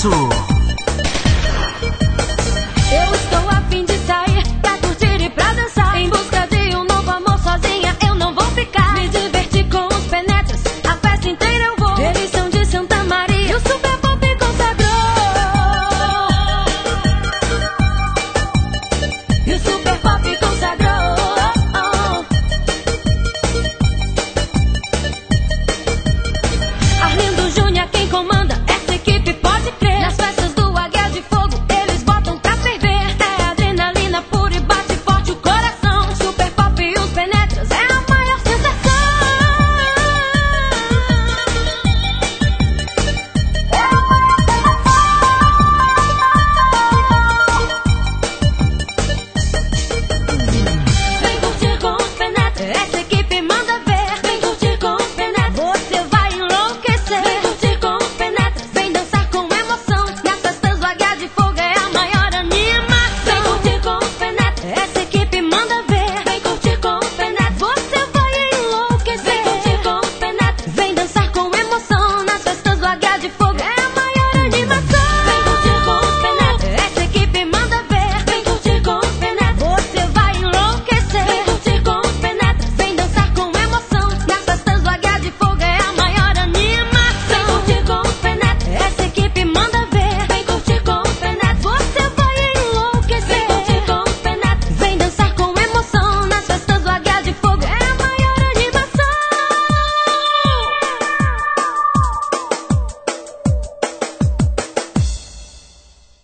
sucesso. Eu estou a fim de sair pra curtir e pra dançar. Em busca de um novo amor, sozinha eu não vou ficar. Me divertir com os penetras, a festa inteira eu vou. Eles são de Santa Maria e o Super Pop consagrou. E o Super Pop consagrou. Arlindo Júnior quem comanda, essa equipe pode crer. Nas festas do Águia de Fogo eles botam pra ferver. É adrenalina pura e bate forte o coração. Super Pop e os penetras é a maior sensação. Vem curtir com os penetras, essa equipe manda ver. Vem curtir com os penetras, você vai enlouquecer. Vem curtir com os penetras, vem dançar com emoção. Nas festas do Águia de Fogo é a maior animação. Vem curtir com os penetras, essa equipe manda